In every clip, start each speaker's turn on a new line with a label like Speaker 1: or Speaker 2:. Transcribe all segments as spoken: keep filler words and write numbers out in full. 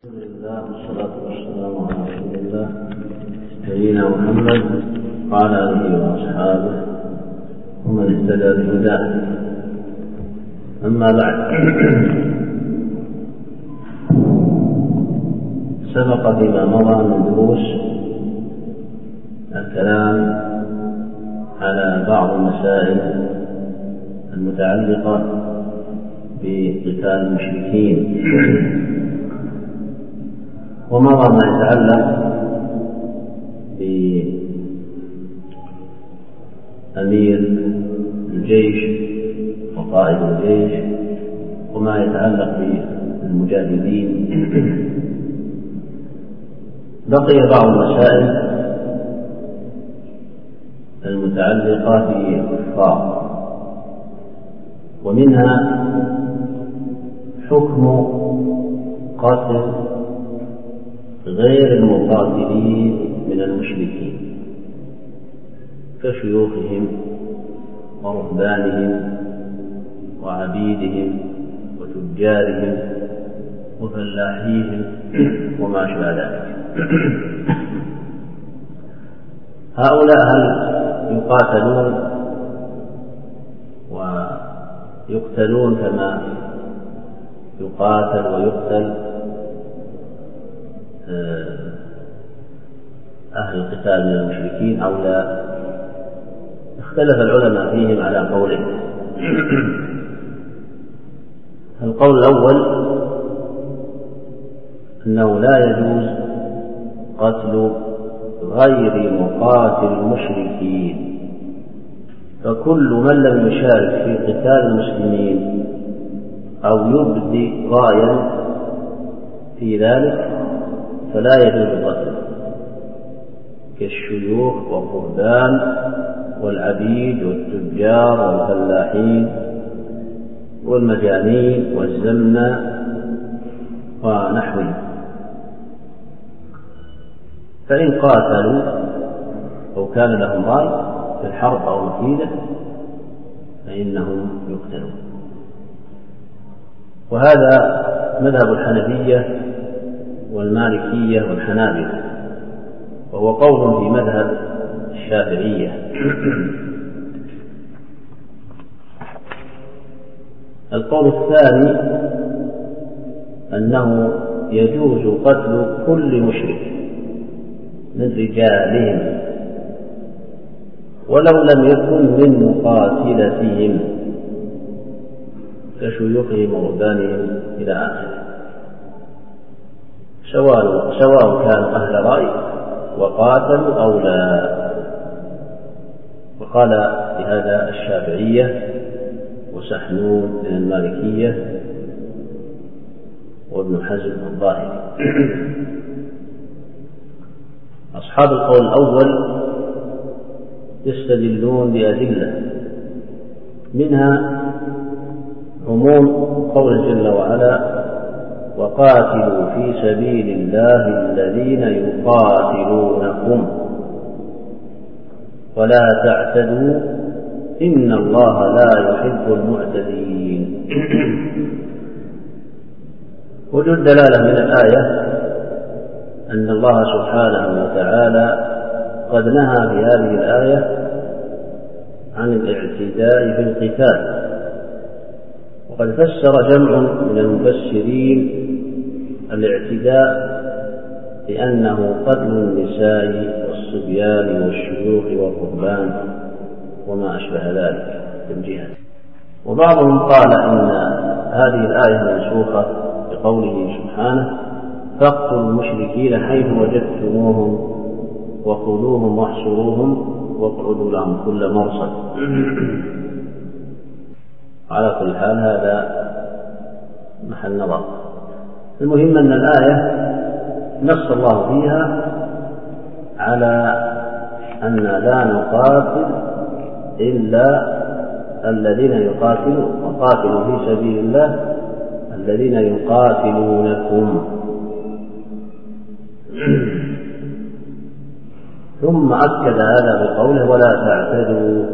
Speaker 1: الحمد لله والصلاة والسلام على رسول الله نبينا محمد وعلى آله وأصحابه ومن اهتدى بهداه. أما بعد، سبق فيما مضى من دروس الكلام على بعض المسائل المتعلقة بقتال المشركين، ومضى ما يتعلق بأمير الجيش وقائد الجيش، وما يتعلق بالمجاهدين. بقي بعض المسائل المتعلقة بالكفار، ومنها حكم قتل غير المقاتلين من المشركين كشيوخهم ورهبانهم وعبيدهم وتجارهم وفلاحيهم وما أشبه ذلك. هؤلاء هل يقاتلون ويقتلون كما يقاتل ويقتل أهل القتال من المشركين أو لا؟ اختلف العلماء فيهم على قولين. القول الأول أنه لا يجوز قتل غير مقاتل المشركين، فكل من لم يشارك في قتال المسلمين أو يبدي رايا في ذلك فلا يجوز قتله، كالشيوخ والرهبان والعبيد والتجار والفلاحين والمجانين والزمنة ونحوهم. فإن قاتلوا أو كان لهم راي في الحرب أو مكيدة فإنهم يقتلون. وهذا مذهب الحنفية والمالكية والحنابلة، وهو قول في مذهب الشافعية. القول الثاني أنه يجوز قتل كل مشرك من رجالهم ولو لم يكن من مقاتلتهم كشيوخهم ورهبانهم إلى آخره، سواء سواء كانوا أهل رأي وقاتلوا أو لا. وقال بهذا الشافعية وسحنون من المالكية وابن حزم الظاهري. أصحاب القول الأول يستدلون بأدلة، منها عموم قول جل وعلا: وقاتلوا في سبيل الله الذين يقاتلونكم ولا تعتدوا إن الله لا يحب المعتدين. وجود دلالة من الآية أن الله سبحانه وتعالى قد نهى في هذه الآية عن الاعتداء في القتال، وقد فسر جمع من المفسرين الاعتداء بأنه قتل النساء والصبيان والشيوخ والرهبان وما أشبه ذلك تنجيها. وبعضهم قال إن هذه الآية منسوخة بقوله سبحانه: فاقتلوا المشركين حيث وجدتموهم وخذوهم واحصروهم واقعدوا لهم كل مرصد. على كل حال هذا محل نظر. المهم أن الآية نص الله فيها على أن لا نقاتل إلا الذين يقاتلون، وقاتلوا في سبيل الله الذين يقاتلونكم. ثم أكد هذا بقوله: ولا تعتدوا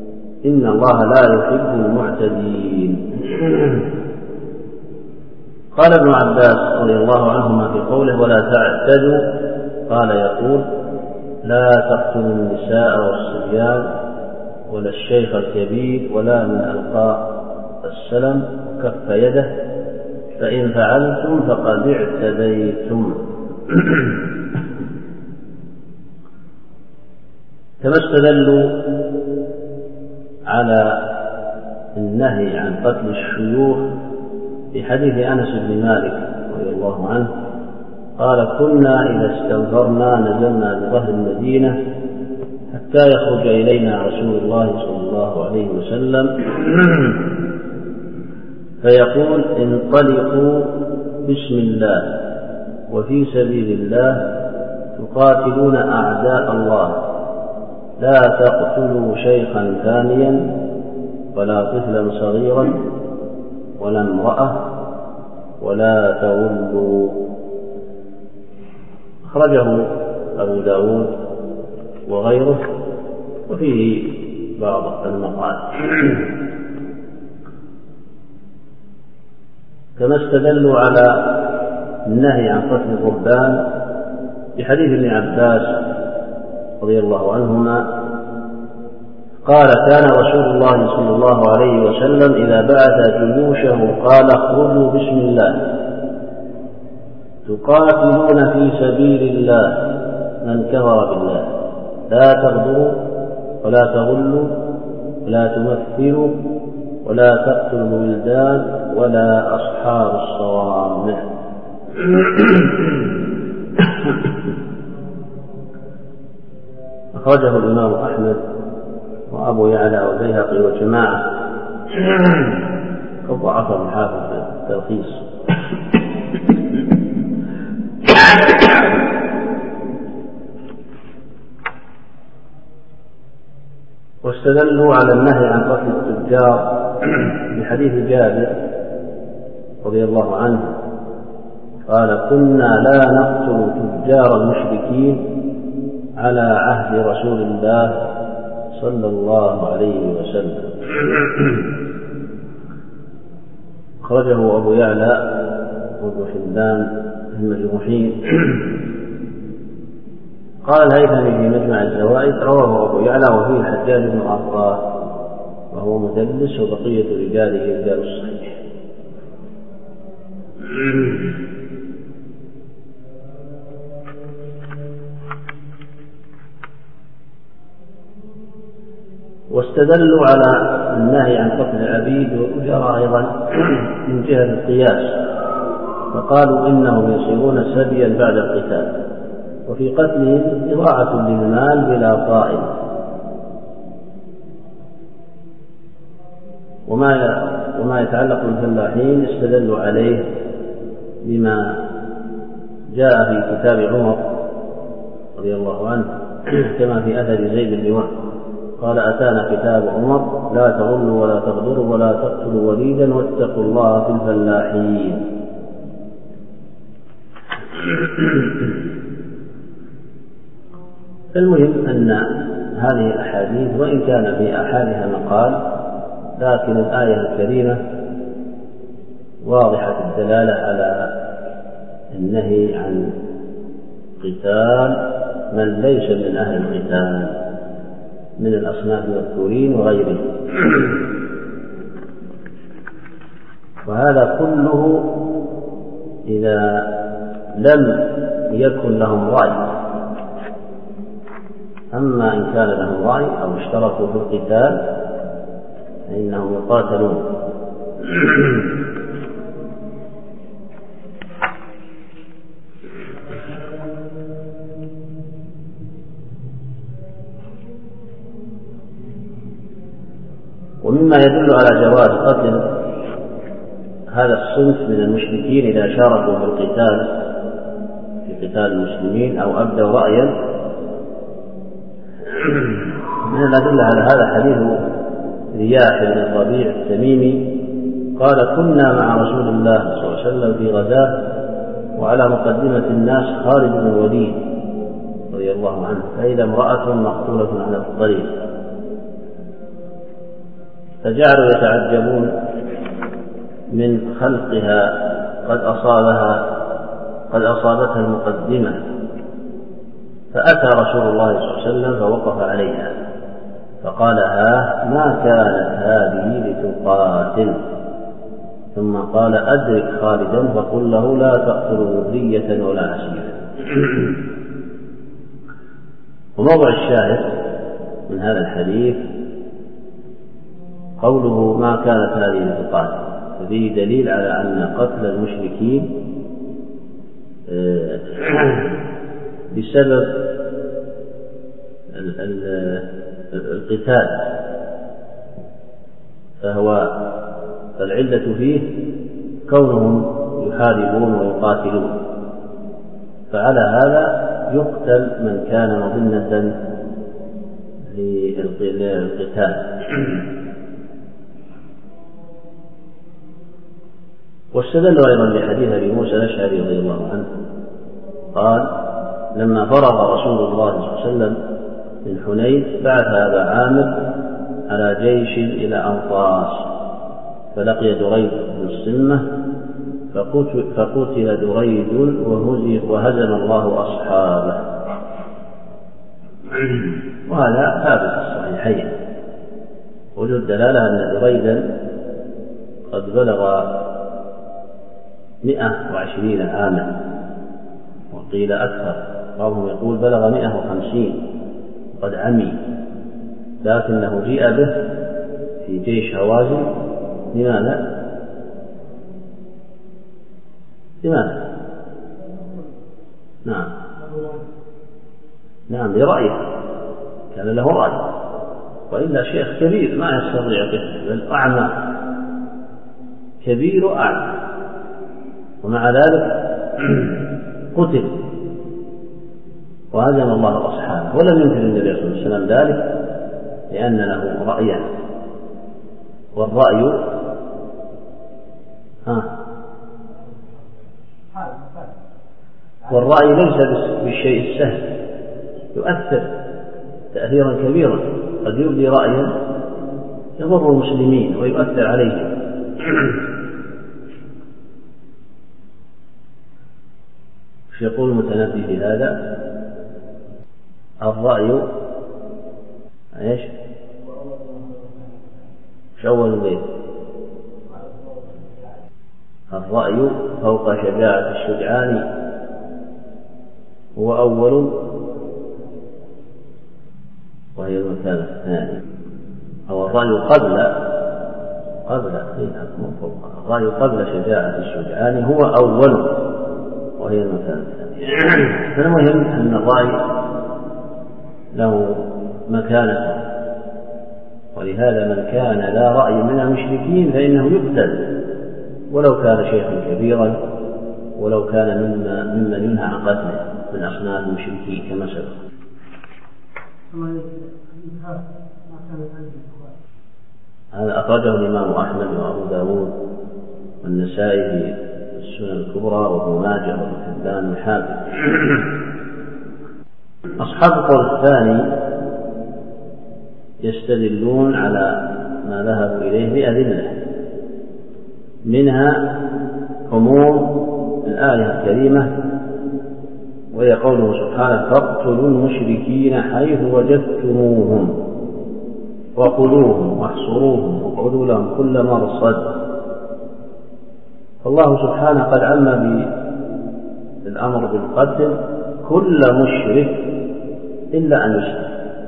Speaker 1: إن الله لا يحب المعتدين. قال ابن عباس رضي الله عنهما في قوله ولا تعتدوا، قال يقول لا تقتلوا النساء والصبيان ولا الشيخ الكبير ولا من ألقى السلم وكف يده، فإن فعلتم فقد اعتديتم. كما استدلوا على النهي عن قتل الشيوخ في حديث أنس بن مالك رضي الله عنه قال كنا إذا استنفرنا نزلنا بظهر المدينة حتى يخرج إلينا رسول الله صلى الله عليه وسلم فيقول انطلقوا بسم الله وفي سبيل الله تقاتلون أعداء الله، لا تقتلوا شيخا ثانيا ولا طفلا صغيرا ولا امرأة ولا تغلوا. أخرجه أبو داود وغيره وفيه بعض المقال. كما استدلوا على النهي عن قتل الرهبان بحديث ابن عباس رضي الله عنهما قال كان رسول الله صلى الله عليه وسلم إذا بعث جيوشه قال اخرجوا بسم الله تقاتلون في سبيل الله من كفر بالله، لا تغدروا ولا تغلوا ولا تمثلوا ولا تقتلوا الولدان ولا أصحاب الصوامع. أخرجه الإمام أحمد وأبو يعلى والبيهقي والجماعة، وضعفه الحافظ في التلخيص. واستدلوا على النهي عن قتل التجار بحديث جابر رضي الله عنه قال كنا لا نقتل تجار المشركين على عهد رسول الله صلى الله عليه وسلم. أخرجه أبو يعلى وابن حبان المجروحين. قال الهيثمي في مجمع الزوائد رواه أبو يعلى وفيه الحجاج بن أرطاه وهو مدلس وبقية رجاله رجال الصحيح. واستدلوا على النهي عن قتل العبيد والأجراء أيضا من جهة القياس، فقالوا إنهم يصيرون سبيا بعد القتال، وفي قتلهم إضاعة للمال بلا طائل. وما وما يتعلق بالفلاحين استدلوا عليه بما جاء في كتاب عمر رضي الله عنه كما في أثر زيد بن وهب قال أتانا كتاب عمر لا تغلوا ولا تغدروا ولا تقتلوا وليدا واتقوا الله في الفلاحين. المهم أن هذه الأحاديث وإن كان في أحدها مقال، لكن الآية الكريمة واضحة الدلالة على النهي عن قتال من ليس من أهل القتال من الأصناف المذكورين وغيرهم. وهذا كله إذا لم يكن لهم رأي، أما إن كان لهم رأي أو اشتركوا في القتال فإنهم يقاتلون. ومما يدل على جواز قتل هذا الصنف من المشركين إذا شاركوا في القتال في قتال المسلمين أو أبدوا رأيا، من الأدلة على هذا حديث رياح بن الربيع التميمي قال كنا مع رسول الله صلى الله عليه وسلم في غزاة وعلى مقدمة الناس خالد بن الوليد رضي الله عنه، فإذا امرأة مقتولة على الطريق، فجعلوا يتعجبون من خلقها قد أصابها قد أصابتها المقدمة، فأتى رسول الله صلى الله عليه وسلم فوقف عليها فقال: ها ما كانت هذه لتقاتل. ثم قال: أدرك خالدا فقل له لا تقتل ذرية ولا عسيرا. وموضع الشاهد من هذا الحديث قوله: ما كانت هذه لتقاتل، ففيه دليل على أن قتل المشركين بسبب القتال، فهو فالعلة فيه كونهم يحاربون ويقاتلون، فعلى هذا يقتل من كان مظنة للقتال. واستدلوا أيضا بحديث أبي موسى الأشعري رضي الله عنه قال: لما فرغ رسول الله صلى الله عليه وسلم من حنين بعث أبا عامر على جيش إلى أنطاس، فلقي دريد بن الصمة فقتل دريد وهزم الله أصحابه. وهذا ثابت في الصحيحين، وجود دلالة أن دريدا قد بلغ مئة وعشرين عاما، وقيل أكثر، بعضهم يقول بلغ مئة وخمسين قد عمي، لكنه جيء به في جيش هوازن. لماذا؟ لماذا؟ نعم نعم لرأيه، كان له رأي، وإلا شيخ كبير ما يستطيع قتله، بل أعمى كبير أعمى، ومع ذلك قتل وهزم الله أصحابه. ولم ينكر النبي صلى الله عليه وسلم ذلك لأن له رأيا، والرأي ها والرأي ليس بالشيء السهل، يؤثر تأثيرا كبيرا، قد يبدي رأيا يضر المسلمين ويؤثر عليهم. ايش يقول المتنبي في هذا؟ الرأي ايش؟ ايش أول بيت؟ الرأي فوق شجاعة الشجعان هو أول وهي المكان الثاني، أو الرأي قبل قبل الرأي قبل شجاعة الشجعان هو أول وهي المكان الثاني. فالمهم أن الرأي له مكانة، ولهذا من كان لا رأي من المشركين فإنه يقتل ولو كان شيخا كبيرا، ولو كان مما ممن ينهى عن قتله من أصناف المشركين كما سبق. هذا أخرجه الإمام أحمد وأبو داود والنسائي في السنن الكبرى وابن ماجه وابن حبان والحاكم. أصحاب القول الثاني يستدلون على ما ذهبوا إليه بأدلة، منها عموم الآية الكريمة وهي قوله سبحانه: فاقتلوا المشركين حيث وجدتموهم وخذوهم واحصروهم واقعدوا لهم كل مرصد. فالله سبحانه قد عم بالأمر بالقتل كل مشرك إلا أن يسلم،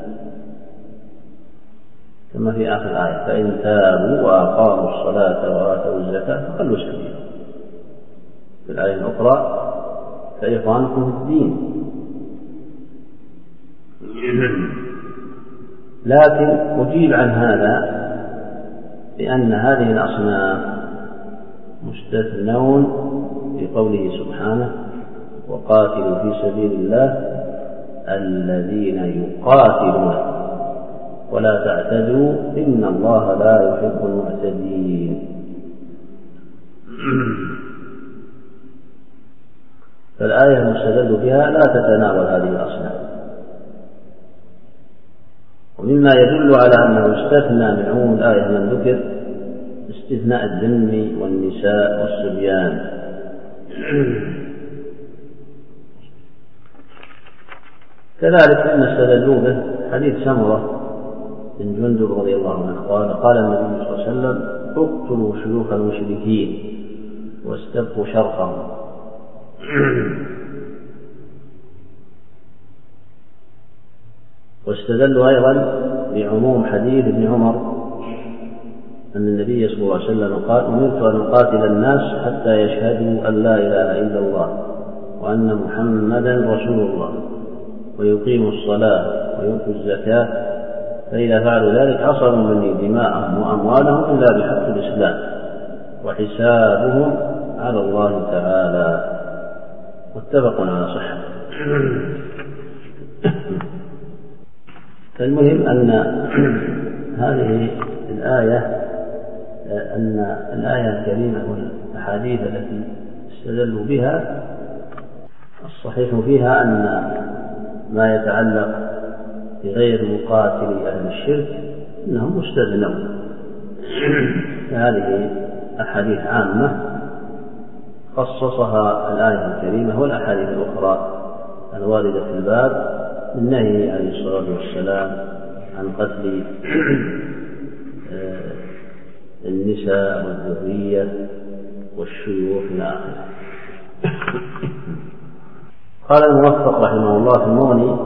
Speaker 1: كما في آخر الآية: فإن تابوا وأقاموا الصلاة وآتوا الزكاة فخلوا سبيلهم. في الآية الأخرى: فإخوانكم في الدين. لكن أجيب عن هذا بأن هذه الأصناف مستثنون في قوله سبحانه: وقاتلوا في سبيل الله الذين يقاتلون ولا تعتدوا إن الله لا يحب المعتدين. فالآية المستدل بها لا تتناول هذه الأصناف. ومما يدل على أنه استثنى من عموم الآية من ذكر استثناء الذم والنساء والصبيان، كذلك أن استدلوا به حديث سمرة بن جندب رضي الله عنه قال قال النبي صلى الله عليه وسلم اقتلوا شيوخ المشركين واستبقوا شرقهم. واستدلوا أيضا بعموم حديث ابن عمر أن النبي صلى الله عليه وسلم قال أمرت أن أقاتل الناس حتى يشهدوا أن لا إله إلا الله وأن محمدا رسول الله ويقيموا الصلاة ويؤتوا الزكاة فإذا فعلوا ذلك عصموا مني دماءهم وأموالهم إلا بحق الإسلام وحسابهم على الله تعالى. متفق على صحة. فالمهم أن هذه الآية أن الآية الكريمة والأحاديث التي استدلوا بها الصحيح فيها أن ما يتعلق بغير مقاتل أهل الشرك إنهم مستثنون. هذه أحاديث عامة خصصها الآية الكريمة والأحاديث الأخرى الواردة في الباب النهي عليه الصلاة والسلام عن قتل النساء والذرية والشيوخ إلى آخره. قال الموفق رحمه الله في المغني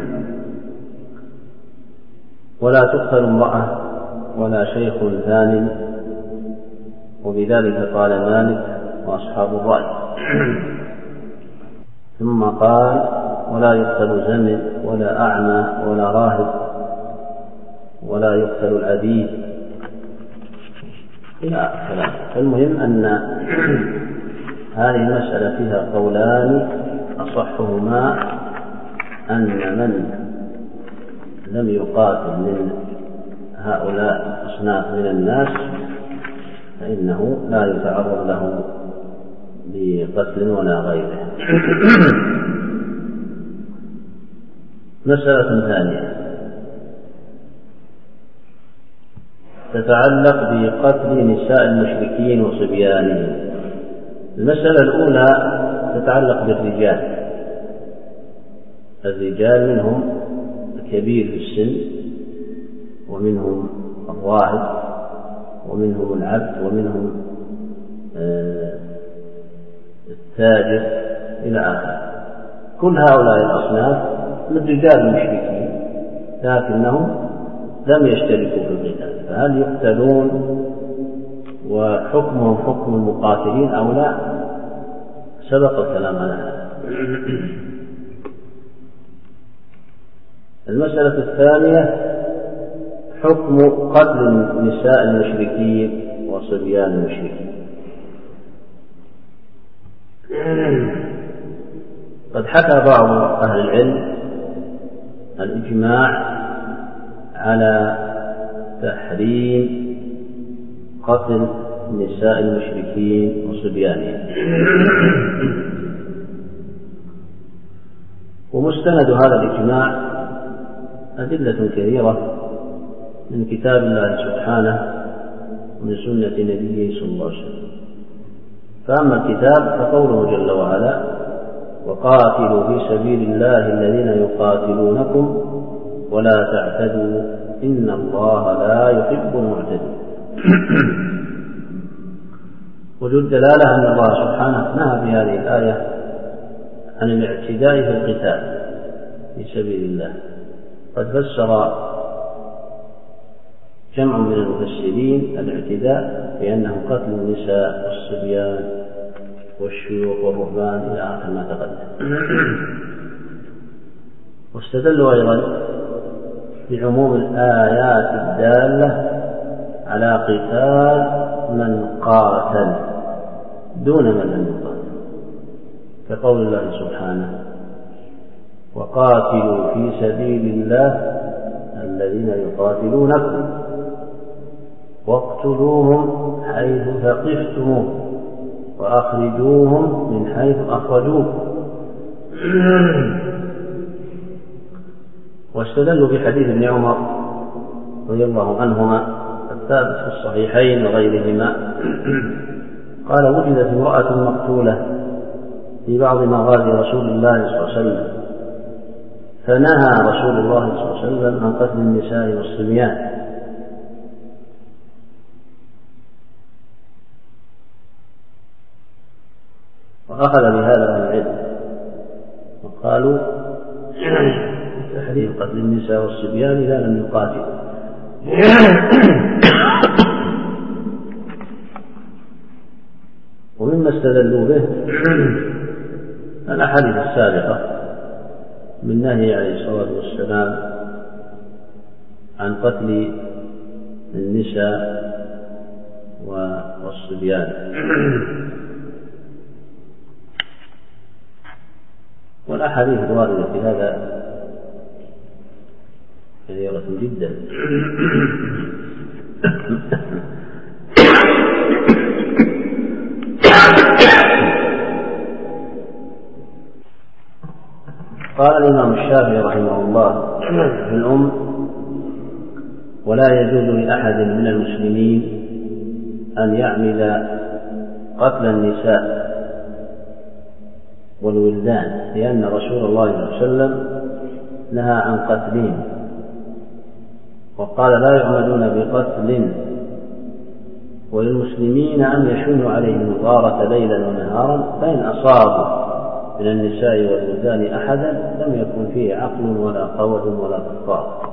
Speaker 1: ولا تقتل امرأة ولا شيخ ثان وبذلك قال مالك وأصحاب الرأي. ثم قال ولا يقتل زمن ولا أعمى ولا راهب ولا يقتل العبيد إلى كلام. فالمهم أن هذه المسألة فيها قولان أصحهما أن من لم يقاتل من هؤلاء الأصناف من الناس فإنه لا يتعرض له بقتل ولا غيره. مسألة ثانية تتعلق بقتل نساء المشركين وصبيانهم. المسألة الأولى تتعلق بالرجال. الرجال منهم الكبير في السن ومنهم الراهب ومنهم العبد ومنهم التاجر إلى آخره. كل هؤلاء الأصناف من رجال المشركين لكنهم لم يشتركوا في القتال، فهل يقتلون وحكمهم حكم المقاتلين أو لا؟ سبق الكلام على هذا. المسألة الثانية حكم قتل نساء المشركين وصبيان المشركين. قد حكى بعض أهل العلم الإجماع على تحريم قتل نساء المشركين وصبيانهم، ومستند هذا الإجماع أدلة كثيرة من كتاب الله سبحانه ومن سنة نبيه صلى الله عليه وسلم. فأما الكتاب فقوله جل وعلا وقاتلوا في سبيل الله الذين يقاتلونكم ولا تعتدوا إن الله لا يحب المعتدين. وجد دلالة أن الله سبحانه نهى في هذه الآية عن الاعتداء في القتال في سبيل الله. قد فسر جمع من المفسرين الاعتداء بأنه قتل النساء والصبيان والشيوخ والرهبان إلى آخر ما تقدم. واستدلوا أيضا بعموم الآيات الدالة على قتال من قاتل دون من لم يقاتل، كقول الله سبحانه وقاتلوا في سبيل الله الذين يقاتلونكم واقتلوهم حيث ثقفتموهم وأخرجوهم من حيث أخرجوكم. واستدلوا بحديث ابن عمر رضي الله عنهما الثابت في الصحيحين وغيرهما قال وجدت امرأة مقتولة في بعض مغازي رسول الله صلى الله عليه وسلم، فنهى رسول الله صلى الله عليه وسلم عن قتل النساء والصبيان، وأخذ بهذا أهل العلم وقالوا تحريم قتل النساء والصبيان إذا لم يقاتلوا. ومما استدلوا به الأحاديث السابقة من نهي عليه الصلاة والسلام عن قتل النساء والصبيان، والأحاديث الواردة في هذا كثيرة جدا. قال الإمام الشافعي رحمه الله في الأم: ولا يجوز لأحد من المسلمين أن يعمل قتل النساء والولدان، لأن رسول الله صلى الله عليه وسلم نهى عن قتلهم، وقال: لا يعملون بقتل، وللمسلمين أن يشنوا عليهم الغارة ليلا ونهارا، فإن أصابوا من النساء والولدان أحدا لم يكن فيه عقل ولا قول ولا كفار.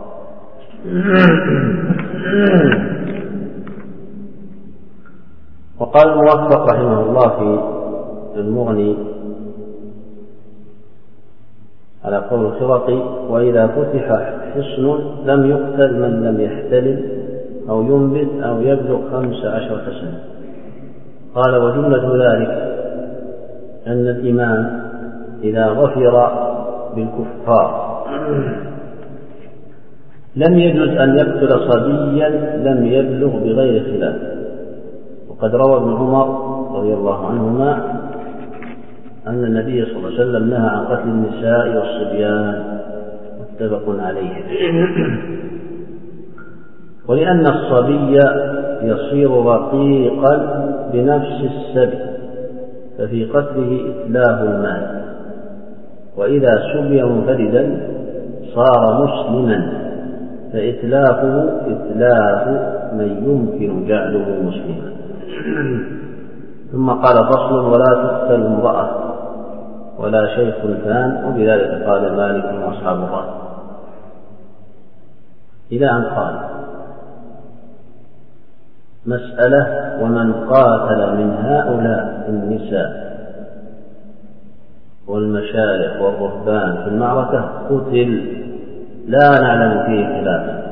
Speaker 1: وقال الموفق رحمه الله في المغني على قول الخرقي: وإذا فتح حصن لم يقتل من لم يحتلم أو ينبت أو يبلغ خمس عشرة سنة. قال: وجملة ذلك أن الإمام إذا غفر بالكفار لم يجوز أن يقتل صبيا لم يبلغ بغير خلاف. وقد روى ابن عمر رضي الله عنهما أن النبي صلى الله عليه وسلم نهى عن قتل النساء والصبيان، متفق عليه. ولأن الصبي يصير رقيقا بنفس السبي، ففي قتله إتلاف المال، وإذا سبي منفردا صار مسلما، فإتلافه إتلاف من يمكن جعله مسلما. ثم قال: فصل: ولا تقتل امرأة ولا شيخ ثان، وبذلك قال مالك وأصحاب الرأي. إلى أن قال: مسألة: ومن قاتل من هؤلاء النساء والمشايخ والرهبان في المعركة قتل، لا نعلم فيه خلافا.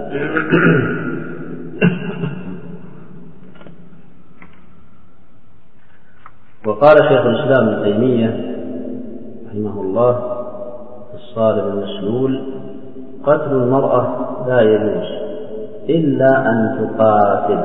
Speaker 1: وقال شيخ الإسلام ابن تيمية رحمه الله في الصارم المسلول: قتل المرأة لا يجوز إلا أن تقاتل،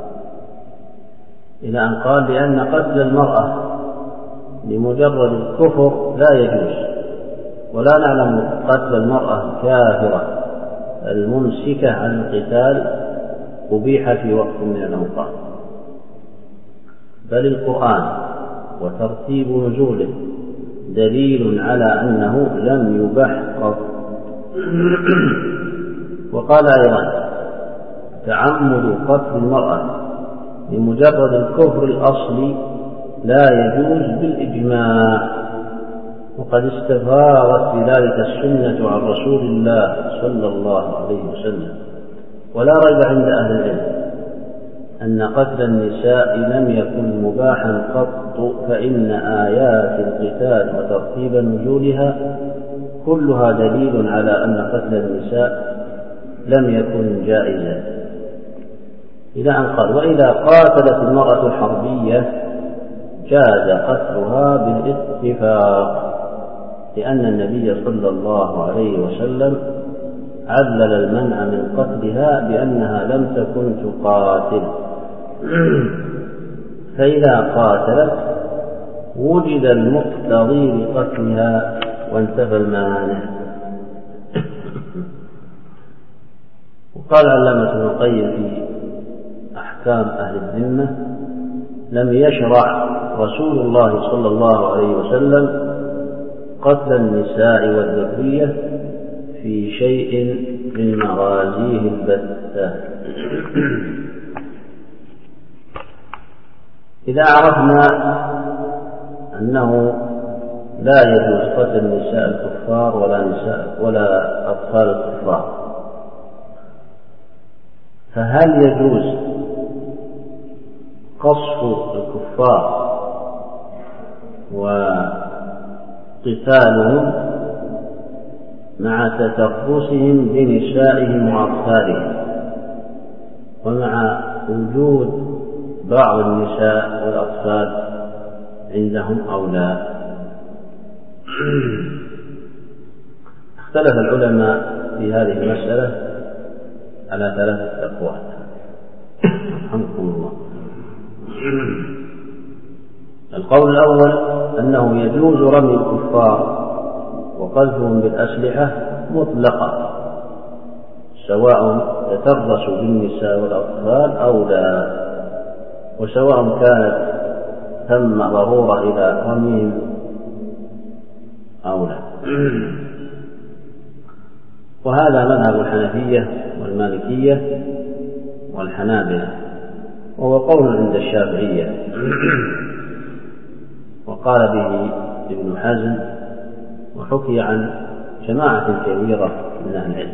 Speaker 1: إلى أن قال: لأن قتل المرأة لمجرد الكفر لا يجوز، ولا نعلم قتل المرأة كافرة الممسكة عن القتال أبيح في وقت من الأوقات، بل القرآن وترتيب نزوله دليل على أنه لم يبح قط. وقال أيضا: تعمد قتل المرأة لمجرد الكفر الأصلي لا يجوز بالإجماع، وقد استفاضت بذلك السنة عن رسول الله صلى الله عليه وسلم. ولا ريب عند أهل العلم أن قتل النساء لم يكن مباحا قط، فإن آيات القتال وترتيب نزولها كلها دليل على أن قتل النساء لم يكن جائزا. إلى أن قال: وإذا قاتلت المرأة الحربية جاز قتلها بالاتفاق، لأن النبي صلى الله عليه وسلم علل المنع من قتلها بأنها لم تكن تقاتل، فإذا قاتلت وجد المقتضي لقتلها وانتفى المانع. وقال علامة ابن القيم في أحكام أهل الذمة: لم يشرع رسول الله صلى الله عليه وسلم قتل النساء والذرية في شيء من مغازيه البتة. إذا عرفنا أنه لا يجوز قتل نساء الكفار ولا نساء ولا أطفال الكفار، فهل يجوز قصف الكفار وقتالهم مع تتربصهم بنسائهم وأطفالهم ومع وجود بعض النساء والأطفال عندهم أو لا؟ اختلف العلماء في هذه المسألة على ثلاثة أقوال رحمكم الله. القول الأول أنه يجوز رمي الكفار وقذفهم بالأسلحة مطلقا سواء تتربصوا بالنساء والأطفال أو لا، وسواء كانت ثم ضرورة إلى رميهم أو لا. وهذا مذهب الحنفية والمالكية والحنابلة، وهو قول عند الشافعية، وقال به ابن حزم، وحكي عن جماعة كبيرة من أهل العلم.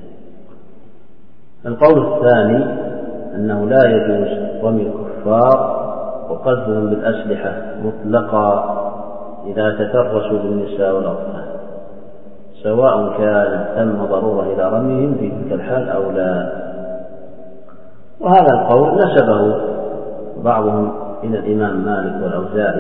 Speaker 1: القول الثاني أنه لا يجوز رمي الكفار وقذفهم بالأسلحة مطلقا إذا تتربصوا بالنساء والأطفال سواء كان ثم ضرورة إلى رميهم في تلك الحال أو لا. وهذا القول نسبه بعضهم إلى الإمام مالك والأوزاعي.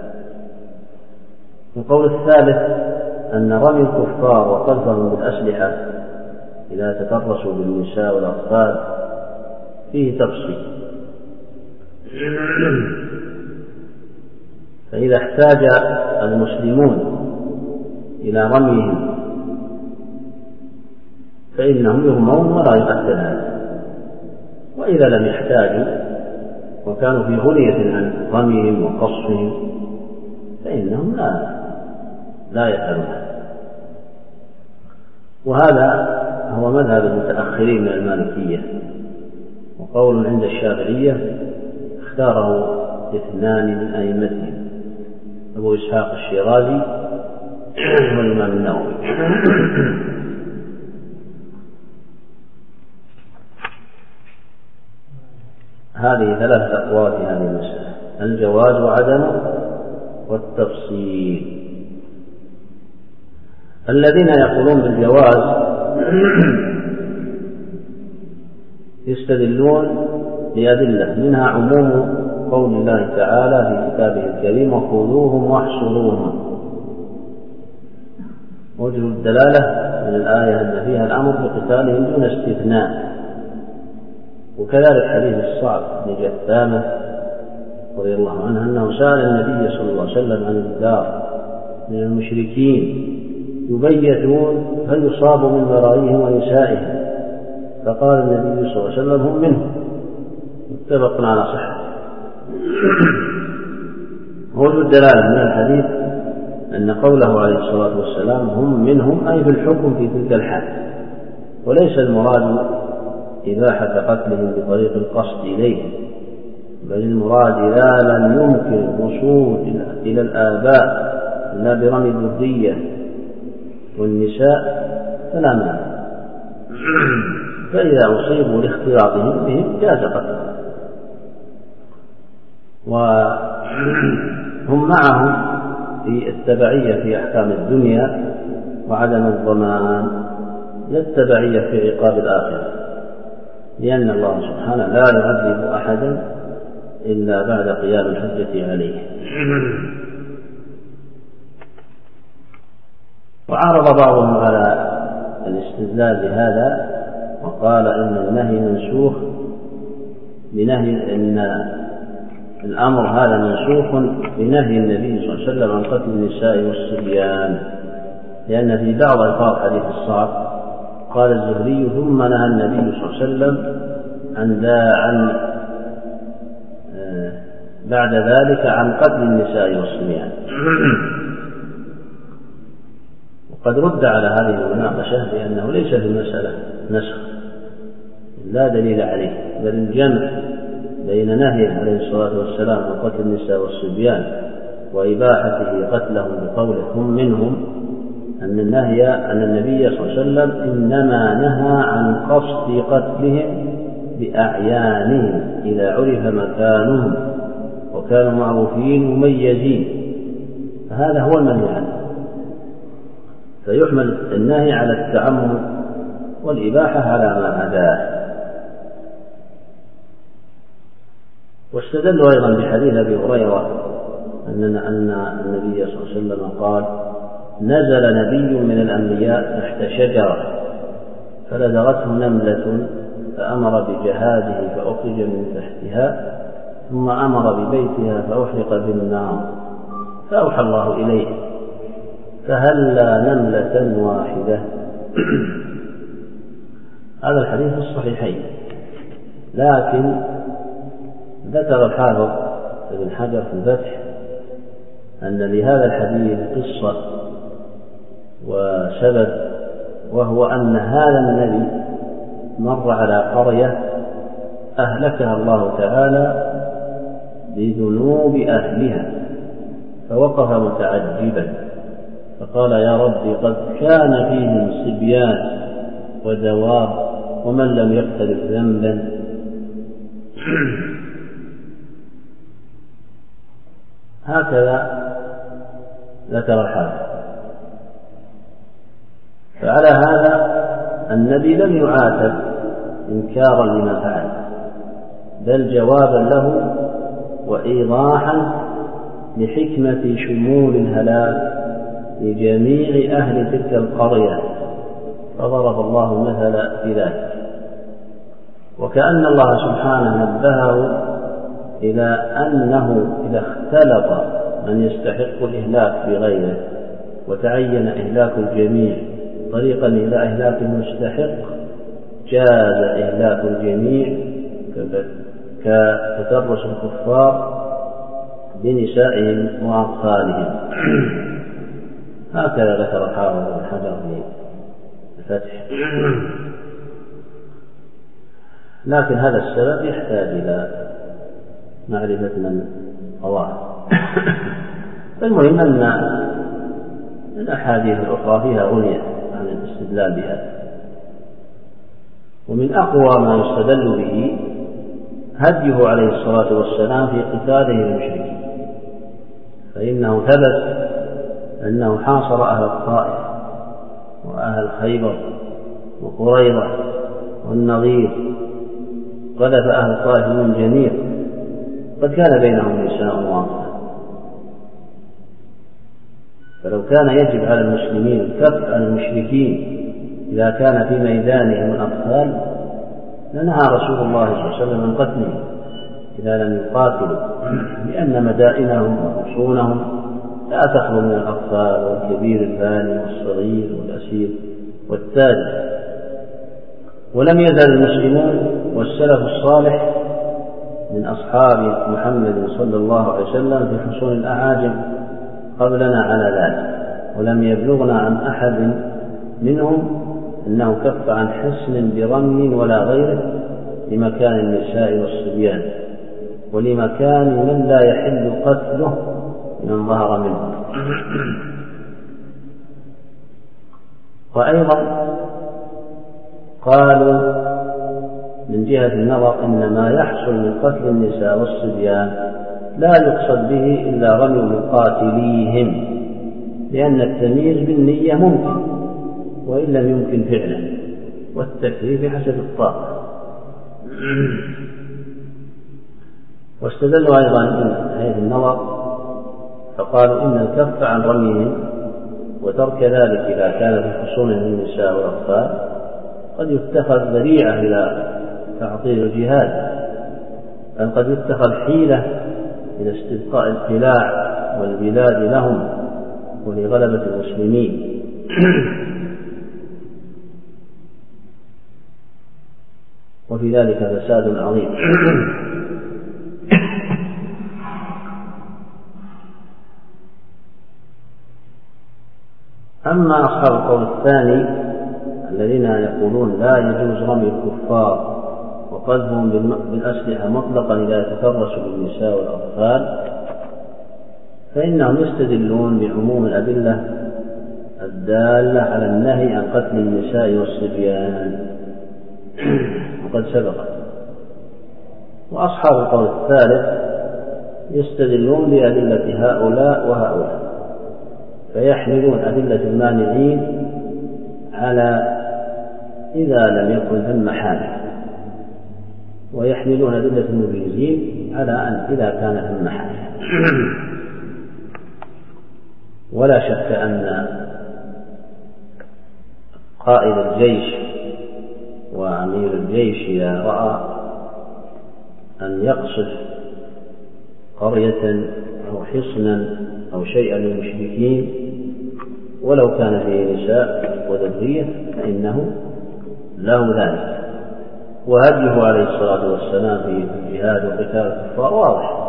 Speaker 1: القول الثالث أن رمي الكفار وقذفهم بالأسلحة إذا تتربصوا بالنساء والأطفال فيه تفصيل، فإذا احتاج المسلمون إلى رميهم فإنهم يرمون ولا يقتل هذا، وإذا لم يحتاجوا وكانوا في غنية عن رميهم وقصفهم فإنهم لا لا يفعلون. وهذا هو مذهب المتأخرين من المالكية، وقول عند الشافعية اختاره اثنان من أئمتهم، أبو إسحاق الشيرازي والإمام النووي. هذه ثلاثة أقوال في هذه المسألة: الجواز وعدمه والتفصيل. الذين يقولون بالجواز يستدلون بأدلة، منها عموم قول الله تعالى في كتابه الكريم: وخذوهم واحصروهم. وجه الدلالة من الآية أن فيها الأمر بقتالهم دون استثناء. وكذلك حديث الصعب بن جثامة رضي الله عنه أنه سأل النبي صلى الله عليه وسلم عن الدار من المشركين يبيتون فيصاب من ورائهم ونسائهم، فقال النبي صلى الله عليه وسلم: هم منهم. متفق على صحة. وجه الدلالة من الحديث أن قوله عليه الصلاة والسلام هم منهم أي في الحكم في تلك الحال، وليس المراد إباحة قتلهم بطريق القصد إليهم، بل المراد إذا لم يمكن الوصول إلى الآباء إلا برمي الذرية والنساء فلا مانع، فإذا أصيبوا لاختلاطهم بهم جاز قتلهم. وهم معهم في التبعية في أحكام الدنيا وعدم الضمان، لا التبعية في عقاب الآخرة، لأن الله سبحانه لا يعذب أحدا إلا بعد قيام الحجة عليه. وعارض بعضهم على الاستدلال بهذا وقال إن النهي منسوخ بنهي، إن الأمر هذا منسوخ بنهي النبي صلى الله عليه وسلم عن قتل النساء والصبيان، لأن في بعض ألفاظ حديث الصعب قال الزهري: ثم نهى النبي صلى الله عليه وسلم عن عن بعد ذلك عن قتل النساء والصبيان. وقد رد على هذه المناقشة بأنه ليس في المسألة نسخ لا دليل عليه، بل الجمع بين نهيه عليه الصلاة والسلام عن قتل النساء والصبيان وإباحته قتلهم بقوله هم منهم، أن النهي أن النبي صلى الله عليه وسلم إنما نهى عن قصد قتلهم بأعيانهم إذا عرف مكانهم وكانوا معروفين مميزين، فهذا هو المنهي عنه، فيحمل النهي على التعمد والإباحة على ما عداه. واستدلوا أيضا بحديث أبي هريرة أن النبي صلى الله عليه وسلم قال نزل نبي من الأنبياء تحت شجرة فلدغته نملة فأمر بجهازه فأخرج من تحتها ثم أمر ببيتها فأحرق بالنار فأوحى الله إليه فهلا نملة واحدة. هذا الحديث في الصحيحين، لكن ذكر الحافظ ابن حجر في الفتح أن لهذا الحديث قصة وسبب، وهو أن هذا النبي مر على قرية أهلكها الله تعالى بذنوب أهلها فوقف متعجبا فقال يا ربي قد كان فيهم صبيان ودواب ومن لم يقترف ذنبا. هكذا ذكر الحافظ. فعلى هذا النبي لم يعاتب إنكارا لما فعل، بل جوابا له وإيضاحا لحكمة شمول الهلاك لجميع أهل تلك القرية، فضرب الله المثل بذلك. وكأن الله سبحانه نبهه إلى أنه إذا اختلط من يستحق الإهلاك بغيره وتعين إهلاك الجميع طريقا إلى إهلاك المستحق جاز إهلاك الجميع كتدرس الكفار بنسائهم وأطفالهم. هكذا ذكر الحافظ ابن حجر في الفتح. لكن هذا السبب يحتاج إلى معرفة من رواه. المهم أن الأحاديث الأخرى فيها غنية عن الاستدلال بها، ومن أقوى ما يستدل به هديه عليه الصلاة والسلام في قتاله المشركين، فإنه ثبت أنه حاصر أهل الطائف وأهل خيبر وقريظة والنظير، قذف أهل الطائف من جميع، قد كان بينهم نساء واطفال، فلو كان يجب على المسلمين الكف عن المشركين إذا كان في ميدانهم الأطفال لنهى رسول الله صلى الله عليه وسلم عن قتلهم إذا لم يقاتلوا، لأن مدائنهم وحصونهم لا تخلو من الأطفال والكبير البالغ والصغير والأسير والتاجر. ولم يزل المسلمون والسلف الصالح من أصحاب محمد صلى الله عليه وسلم في حصون الأعاجم قبلنا على ذلك، ولم يبلغنا عن أحد منهم أنه كف عن حسن برمي ولا غيره لمكان النساء والصبيان ولمكان من لا يحل قتله من ظهر منه. وأيضا قالوا من جهة النظر إن ما يحصل من قتل النساء والصبيان لا يقصد به إلا رمي مقاتليهم، لأن التمييز بالنية ممكن وإن لم يمكن فعلا، والتكليف بحسب الطاقة. واستدلوا أيضا من هذه النظر فقالوا إن الكف عن رميهم وترك ذلك إذا كان في حصونهم النساء والأطفال قد يتخذ ذريعة إلى تعطيل الجهاد، بل قد يتخذ حيلة إلى استبقاء القلاع والبلاد لهم ولغلبة المسلمين. وفي ذلك فساد عظيم. أما أصحاب القول الثاني الذين يقولون لا يجوز رمي الكفار وقذفهم بالأسلحة مطلقا إذا يتفرسوا بالنساء والأطفال، فإنهم يستدلون بعموم الأدلة الدالة على النهي عن قتل النساء والصبيان وقد سبقت. وأصحاب القول الثالث يستدلون بأدلة هؤلاء وهؤلاء، فيحملون أدلة المانعين على إذا لم يكن ثم حادث، ويحملون أدلة المبيزين على أن إذا كان ثم حادث. ولا شك أن قائد الجيش وأمير الجيش إذا رأى أن يقصف قرية أو حصنا أو شيئا للمشركين ولو كان فيه نساء وذرية فإنه له ذلك، وهديه عليه الصلاة والسلام في الجهاد وقتال الكفار واضح.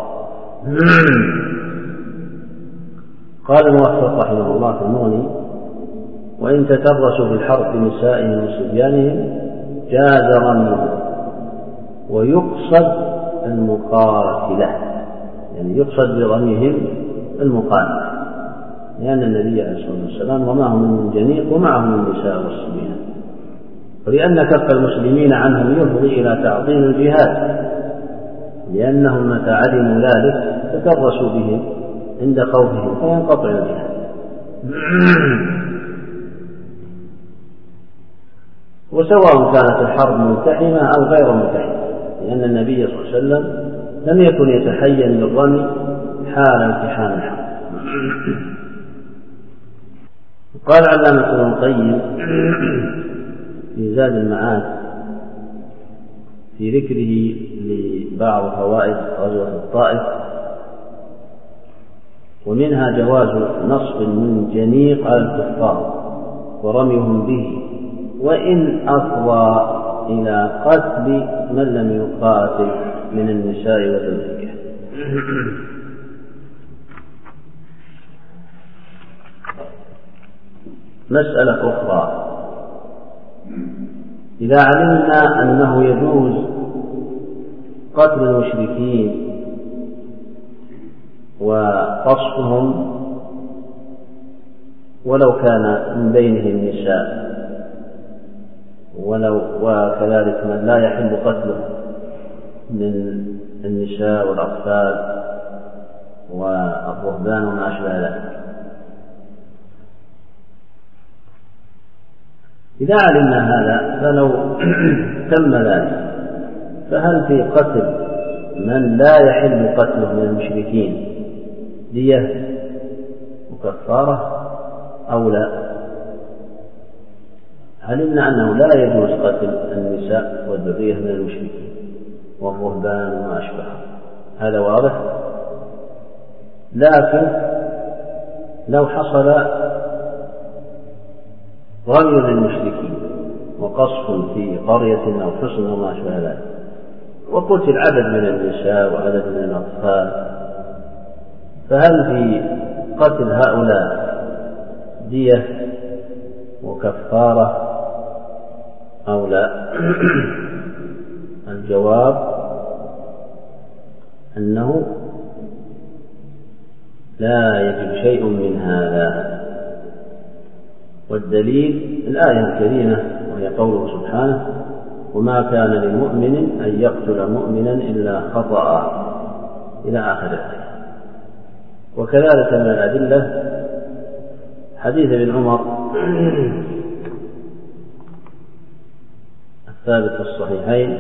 Speaker 1: قال الموفق رحمه الله في المغني: وإن تترسوا في الحرب بنسائهم وصبيانهم جاز رميهم، ويقصد المقاتلة، يعني يقصد برميهم المقاتلة، لأن النبي عليه الصلاة والسلام رماهم من منجنيق ومعهم النساء والصبيان، ولأن كف المسلمين عنهم يفضي إلى تعظيم الجهاد، لأنهم متى علموا ذلك تكرسوا بهم عند خوفهم فينقطع الجهاد. وسواء كانت الحرب ملتحمة أو غير ملتحمة، لأن النبي صلى الله عليه وسلم لم يكن يتحين للرمي حال امتحان الحرب. قال علامة ابن القيم في زاد المعاد في ذكره لبعض فوائد غزوة الطائف: ومنها جواز نصب المنجنيق على الكفار ورميهم به، وإن أفضى إلى قتل من لم يقاتل من النساء والذرية. مسألة أخرى: إذا علمنا أنه يجوز قتل المشركين وقصفهم ولو كان من بينهم نساء، ولو وكذلك من لا يحل قتله من النساء والأطفال والرهبان وما أشبه ذلك، إذا علمنا هذا فلو تم ذلك فهل في قتل من لا يحل قتله من المشركين دية وكفارة أو لا؟ علمنا أنه لا يجوز قتل النساء والذرية من المشركين والرهبان وما أشبه، هذا واضح. لكن لو حصل رمي للمشركين وقصف في قرية أو حصن وما أشبه ذلك، وقتل عدد من النساء وعدد من الأطفال، فهل في قتل هؤلاء دية وكفارة أو لا؟ الجواب أنه لا يجب شيء من هذا، والدليل الآية الكريمة وهي قوله سبحانه: وما كان لمؤمن أن يقتل مؤمنا إلا خطأ، إلى آخر الآية. وكذلك من الأدلة حديث ابن عمر الثابت في الصحيحين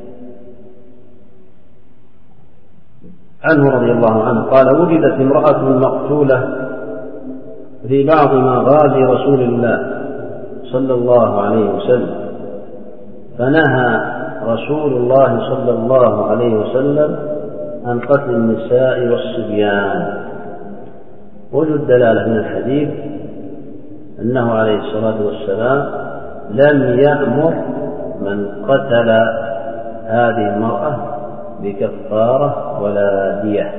Speaker 1: عنه رضي الله عنه قال: وجدت امرأة مقتولة في بعض مغازي رسول الله صلى الله عليه وسلم، فنهى رسول الله صلى الله عليه وسلم عن قتل النساء والصبيان. وجه الدلالة من الحديث أنه عليه الصلاة والسلام لم يأمر من قتل هذه المرأة بكفارة ولا دية.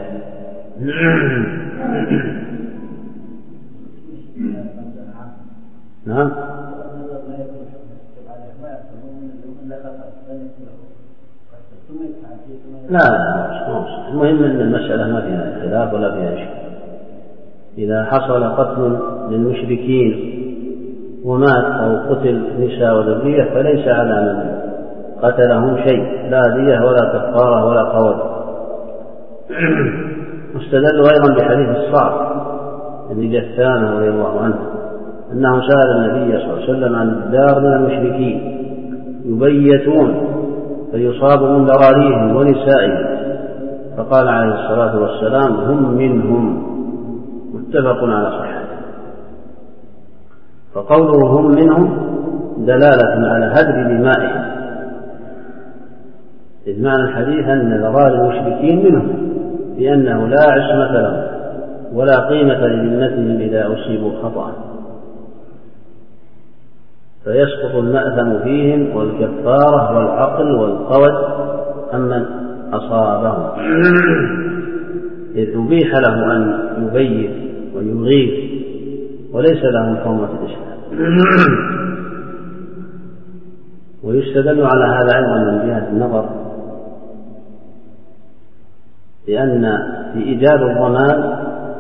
Speaker 1: نعم. لا لا، المهم أن المسألة ما فيها خلاف ولا فيها شيء. إذا حصل قتل للمشركين ومات أو قتل نساء وذرية فليس على من قتلهم شيء، لا دية ولا كفارة ولا قود. واستدلوا أيضا بحديث الصعب بن جثان رضي الله عنه أنه سأل النبي صلى الله عليه وسلم عن الدار من المشركين يبيتون فيصاب من ذراريهم ونسائهم، فقال عليه الصلاة والسلام هم منهم، متفق على صحته. فقوله هم منهم دلالة على هدر دمائهم، إذ معنى الحديث أن ذرار المشركين منهم، لأنه لا عصمة لهم ولا قيمة لذمتهم إذا أصيبوا خطأ، فيسقط المأثم فيهم والكفارة والعقل والقود عمن أصابهم، إذ أبيح له أن يبيت ويغيث وليس لهم حرمة الإسلام. ويستدل على هذا أيضا من جهة النظر، لأن في إيجاب الضمان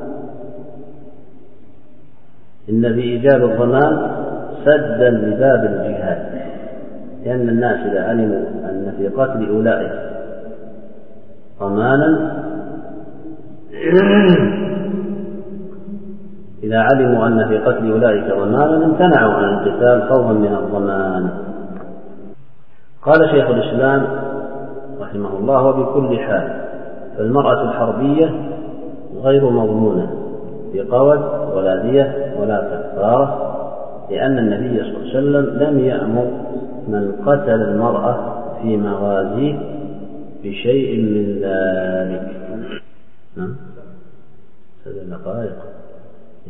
Speaker 1: إن في إيجاب الضمان سدا لباب الجهاد، لأن الناس إذا علموا أن في قتل أولئك ضمانا إذا علموا أن في قتل أولئك ضمانا امتنعوا عن القتال خوفا من الضمان. قال شيخ الإسلام رحمه الله: وبكل حال فالمرأة الحربية غير مضمونة بقود ولا دية ولا كفارة، لأن النبي صلى الله عليه وسلم لم يأمر من قتل المرأة في مغازيه بشيء من ذلك. ثلاث دقائق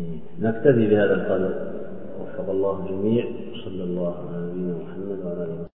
Speaker 1: نكتفي بهذا القدر. وفق الله الجميع. صلى الله على نبينا محمد وعلى آله وسلم.